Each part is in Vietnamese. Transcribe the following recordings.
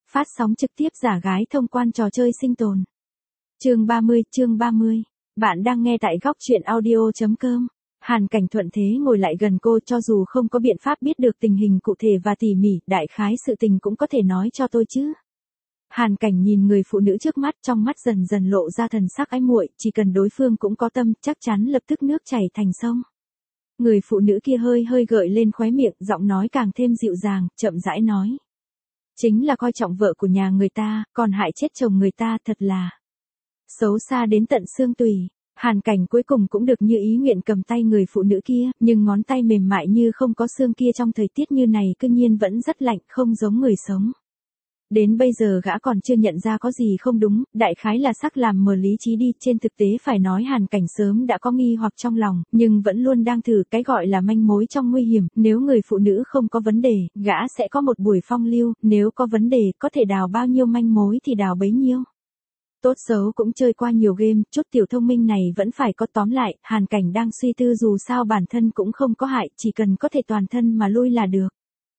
Phát sóng trực tiếp giả gái thông quan trò chơi sinh tồn. Chương 30. Bạn đang nghe tại góc truyện audio.com. Hàn Cảnh thuận thế ngồi lại gần cô, cho dù không có biện pháp biết được tình hình cụ thể và tỉ mỉ, đại khái sự tình cũng có thể nói cho tôi chứ. Hàn Cảnh nhìn người phụ nữ trước mắt, trong mắt dần dần lộ ra thần sắc ái muội, chỉ cần đối phương cũng có tâm, chắc chắn lập tức nước chảy thành sông. Người phụ nữ kia hơi hơi gợi lên khóe miệng, giọng nói càng thêm dịu dàng, chậm rãi nói. Chính là coi trọng vợ của nhà người ta, còn hại chết chồng người ta, thật là xấu xa đến tận xương tủy. Hàn Cảnh cuối cùng cũng được như ý nguyện cầm tay người phụ nữ kia, nhưng ngón tay mềm mại như không có xương kia trong thời tiết như này cư nhiên vẫn rất lạnh, không giống người sống. Đến bây giờ gã còn chưa nhận ra có gì không đúng, đại khái là sắc làm mờ lý trí đi, trên thực tế phải nói Hàn Cảnh sớm đã có nghi hoặc trong lòng, nhưng vẫn luôn đang thử cái gọi là manh mối trong nguy hiểm, nếu người phụ nữ không có vấn đề, gã sẽ có một buổi phong lưu, nếu có vấn đề, có thể đào bao nhiêu manh mối thì đào bấy nhiêu. Tốt xấu cũng chơi qua nhiều game, chút tiểu thông minh này vẫn phải có, tóm lại, Hàn Cảnh đang suy tư dù sao bản thân cũng không có hại, chỉ cần có thể toàn thân mà lui là được.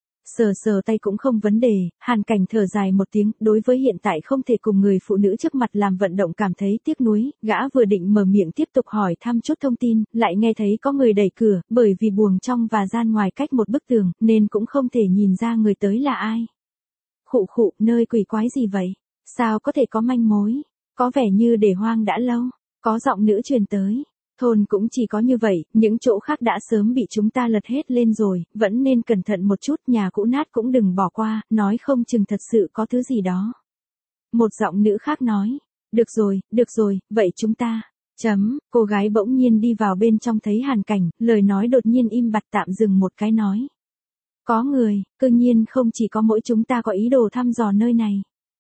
Sờ tay cũng không vấn đề, Hàn Cảnh thở dài một tiếng, đối với hiện tại không thể cùng người phụ nữ trước mặt làm vận động cảm thấy tiếc nuối, gã vừa định mở miệng tiếp tục hỏi thăm chút thông tin, lại nghe thấy có người đẩy cửa, bởi vì buồng trong và gian ngoài cách một bức tường, nên cũng không thể nhìn ra người tới là ai. Khụ, nơi quỷ quái gì vậy? Sao có thể có manh mối? Có vẻ như để hoang đã lâu, có giọng nữ truyền tới. Thôn cũng chỉ có như vậy, những chỗ khác đã sớm bị chúng ta lật hết lên rồi, vẫn nên cẩn thận một chút, nhà cũ nát cũng đừng bỏ qua, nói không chừng thật sự có thứ gì đó. Một giọng nữ khác nói, được rồi, vậy chúng ta, cô gái bỗng nhiên đi vào bên trong thấy Hàn Cảnh, lời nói đột nhiên im bặt, tạm dừng một cái nói. Có người, cư nhiên không chỉ có mỗi chúng ta có ý đồ thăm dò nơi này.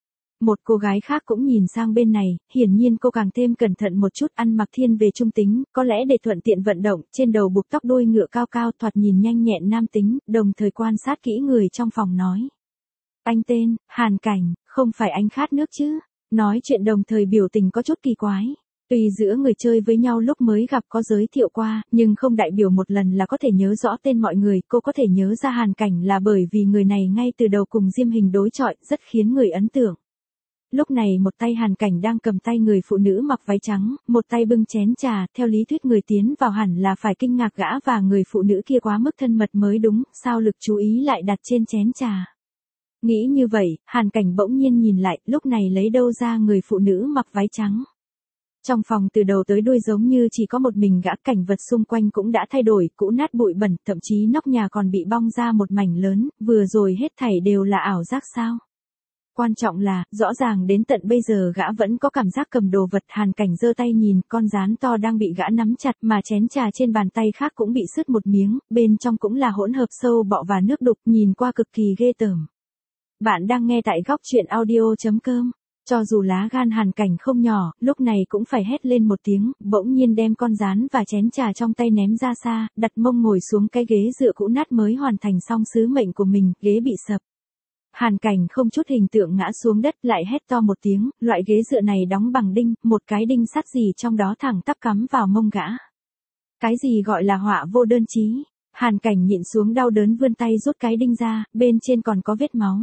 Một cô gái khác cũng nhìn sang bên này, hiển nhiên cô càng thêm cẩn thận một chút, ăn mặc thiên về trung tính, có lẽ để thuận tiện vận động, trên đầu buộc tóc đuôi ngựa cao cao, thoạt nhìn nhanh nhẹn nam tính, đồng thời quan sát kỹ người trong phòng nói. Anh tên, Hàn Cảnh, không phải anh khát nước chứ? Nói chuyện đồng thời biểu tình có chút kỳ quái. Tuy giữa người chơi với nhau lúc mới gặp có giới thiệu qua, nhưng không đại biểu một lần là có thể nhớ rõ tên mọi người, cô có thể nhớ ra Hàn Cảnh là bởi vì người này ngay từ đầu cùng Diêm Hình đối chọi, rất khiến người ấn tượng. Lúc này một tay Hàn Cảnh đang cầm tay người phụ nữ mặc váy trắng, một tay bưng chén trà, theo lý thuyết người tiến vào hẳn là phải kinh ngạc gã và người phụ nữ kia quá mức thân mật mới đúng, sao lực chú ý lại đặt trên chén trà. Nghĩ như vậy, Hàn Cảnh bỗng nhiên nhìn lại, lúc này lấy đâu ra người phụ nữ mặc váy trắng. Trong phòng từ đầu tới đuôi giống như chỉ có một mình gã, cảnh vật xung quanh cũng đã thay đổi, cũ nát bụi bẩn, thậm chí nóc nhà còn bị bong ra một mảnh lớn, vừa rồi hết thảy đều là ảo giác sao? Quan trọng là, rõ ràng đến tận bây giờ gã vẫn có cảm giác cầm đồ vật. Hàn Cảnh giơ tay nhìn, con rán to đang bị gã nắm chặt, mà chén trà trên bàn tay khác cũng bị sứt một miếng, bên trong cũng là hỗn hợp sâu bọ và nước đục, nhìn qua cực kỳ ghê tởm. Bạn đang nghe tại góc truyện audio.com. Cho dù lá gan Hàn Cảnh không nhỏ, lúc này cũng phải hét lên một tiếng, bỗng nhiên đem con rán và chén trà trong tay ném ra xa, đặt mông ngồi xuống cái ghế dựa cũ nát mới hoàn thành xong sứ mệnh của mình, ghế bị sập. Hàn Cảnh không chút hình tượng ngã xuống đất, lại hét to một tiếng, loại ghế dựa này đóng bằng đinh, một cái đinh sắt gì trong đó thẳng tắp cắm vào mông gã. Cái gì gọi là họa vô đơn chí? Hàn Cảnh nhịn xuống đau đớn vươn tay rút cái đinh ra, bên trên còn có vết máu.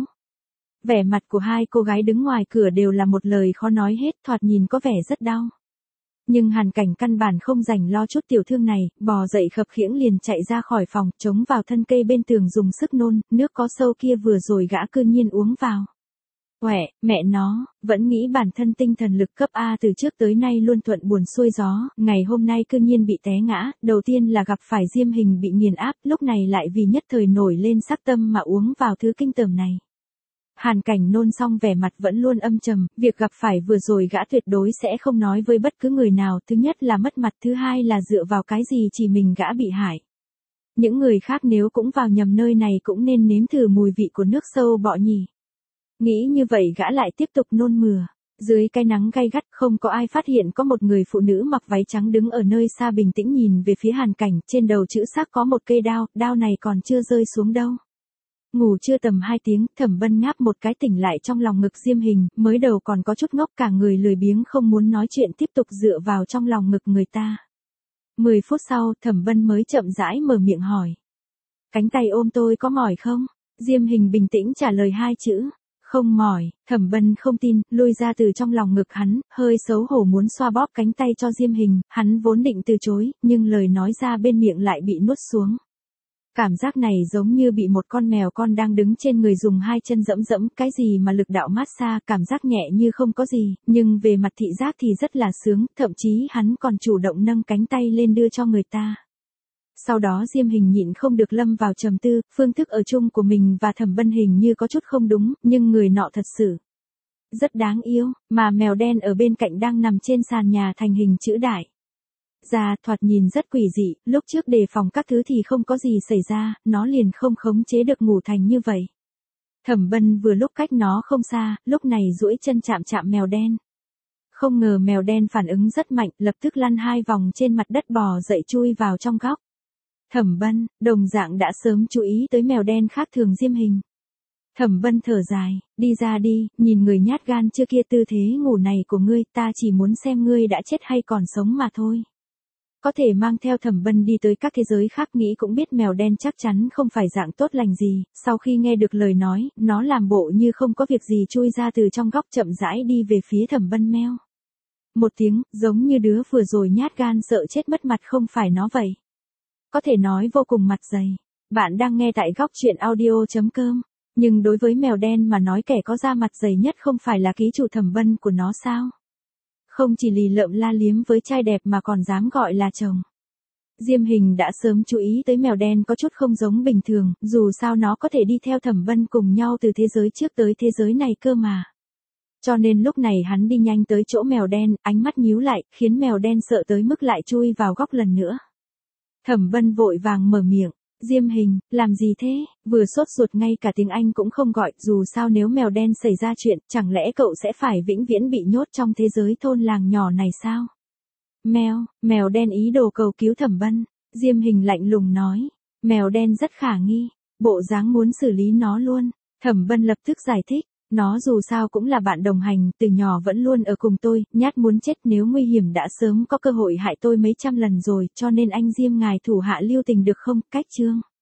Vẻ mặt của hai cô gái đứng ngoài cửa đều là một lời khó nói hết, thoạt nhìn có vẻ rất đau. Nhưng Hàn Cảnh căn bản không rảnh lo chút tiểu thương này, bò dậy khập khiễng liền chạy ra khỏi phòng, chống vào thân cây bên tường dùng sức nôn, nước có sâu kia vừa rồi gã cư nhiên uống vào. Quẹ, mẹ nó, vẫn nghĩ bản thân tinh thần lực cấp A từ trước tới nay luôn thuận buồm xuôi gió, ngày hôm nay cư nhiên bị té ngã, đầu tiên là gặp phải Diêm Hình bị nghiền áp, lúc này lại vì nhất thời nổi lên sắc tâm mà uống vào thứ kinh tởm này. Hàn Cảnh nôn xong vẻ mặt vẫn luôn âm trầm, việc gặp phải vừa rồi gã tuyệt đối sẽ không nói với bất cứ người nào, thứ nhất là mất mặt, thứ hai là dựa vào cái gì chỉ mình gã bị hại. Những người khác nếu cũng vào nhầm nơi này cũng nên nếm thử mùi vị của nước sâu bọ nhỉ. Nghĩ như vậy gã lại tiếp tục nôn mửa. Dưới cái nắng gay gắt không có ai phát hiện có một người phụ nữ mặc váy trắng đứng ở nơi xa bình tĩnh nhìn về phía Hàn Cảnh, trên đầu chữ xác có một cây đao, đao này còn chưa rơi xuống đâu. Ngủ chưa tầm 2 tiếng, Thẩm Bân ngáp một cái tỉnh lại trong lòng ngực Diêm Hình, mới đầu còn có chút ngốc, cả người lười biếng không muốn nói chuyện, tiếp tục dựa vào trong lòng ngực người ta. 10 phút sau, Thẩm Bân mới chậm rãi mở miệng hỏi. Cánh tay ôm tôi có mỏi không? Diêm Hình bình tĩnh trả lời 2 chữ. Không mỏi, Thẩm Bân không tin, lui ra từ trong lòng ngực hắn, hơi xấu hổ muốn xoa bóp cánh tay cho Diêm Hình, hắn vốn định từ chối, nhưng lời nói ra bên miệng lại bị nuốt xuống. Cảm giác này giống như bị một con mèo con đang đứng trên người dùng hai chân dẫm dẫm, cái gì mà lực đạo massage, cảm giác nhẹ như không có gì, nhưng về mặt thị giác thì rất là sướng, thậm chí hắn còn chủ động nâng cánh tay lên đưa cho người ta. Sau đó Diêm Hình nhịn không được lâm vào trầm tư, phương thức ở chung của mình và Thẩm Bân hình như có chút không đúng, nhưng người nọ thật sự rất đáng yêu, mà mèo đen ở bên cạnh đang nằm trên sàn nhà thành hình chữ đại. Da thoạt nhìn rất quỷ dị, lúc trước đề phòng các thứ thì không có gì xảy ra, nó liền không khống chế được ngủ thành như vậy. Thẩm Bân vừa lúc cách nó không xa, lúc này duỗi chân chạm chạm mèo đen. Không ngờ mèo đen phản ứng rất mạnh, lập tức lăn 2 vòng trên mặt đất bò dậy chui vào trong góc. Thẩm Bân, đồng dạng đã sớm chú ý tới mèo đen khác thường Diêm Hình. Thẩm Bân thở dài, đi ra đi, nhìn người nhát gan chưa kia, tư thế ngủ này của ngươi, ta chỉ muốn xem ngươi đã chết hay còn sống mà thôi. Có thể mang theo Thẩm Bân đi tới các thế giới khác, nghĩ cũng biết mèo đen chắc chắn không phải dạng tốt lành gì, sau khi nghe được lời nói, nó làm bộ như không có việc gì chui ra từ trong góc chậm rãi đi về phía Thẩm Bân meo. Một tiếng, giống như đứa vừa rồi nhát gan sợ chết mất mặt không phải nó vậy. Có thể nói vô cùng mặt dày. Bạn đang nghe tại góc truyện audio.com. Nhưng đối với mèo đen mà nói, kẻ có da mặt dày nhất không phải là ký chủ Thẩm Bân của nó sao? Không chỉ lì lợm la liếm với trai đẹp mà còn dám gọi là chồng. Diêm Hình đã sớm chú ý tới mèo đen có chút không giống bình thường, dù sao nó có thể đi theo Thẩm Bân cùng nhau từ thế giới trước tới thế giới này cơ mà. Cho nên lúc này hắn đi nhanh tới chỗ mèo đen, ánh mắt nhíu lại, khiến mèo đen sợ tới mức lại chui vào góc lần nữa. Thẩm Bân vội vàng mở miệng, Diêm Hình, làm gì thế, vừa sốt ruột ngay cả tiếng Anh cũng không gọi, dù sao nếu mèo đen xảy ra chuyện, chẳng lẽ cậu sẽ phải vĩnh viễn bị nhốt trong thế giới thôn làng nhỏ này sao? Mèo đen ý đồ cầu cứu Thẩm Bân, Diêm Hình lạnh lùng nói, mèo đen rất khả nghi, bộ dáng muốn xử lý nó luôn, Thẩm Bân lập tức giải thích. Nó dù sao cũng là bạn đồng hành, từ nhỏ vẫn luôn ở cùng tôi, nhát muốn chết, nếu nguy hiểm đã sớm có cơ hội hại tôi mấy trăm lần rồi, cho nên anh Diêm ngài thủ hạ lưu tình được không, cách chương.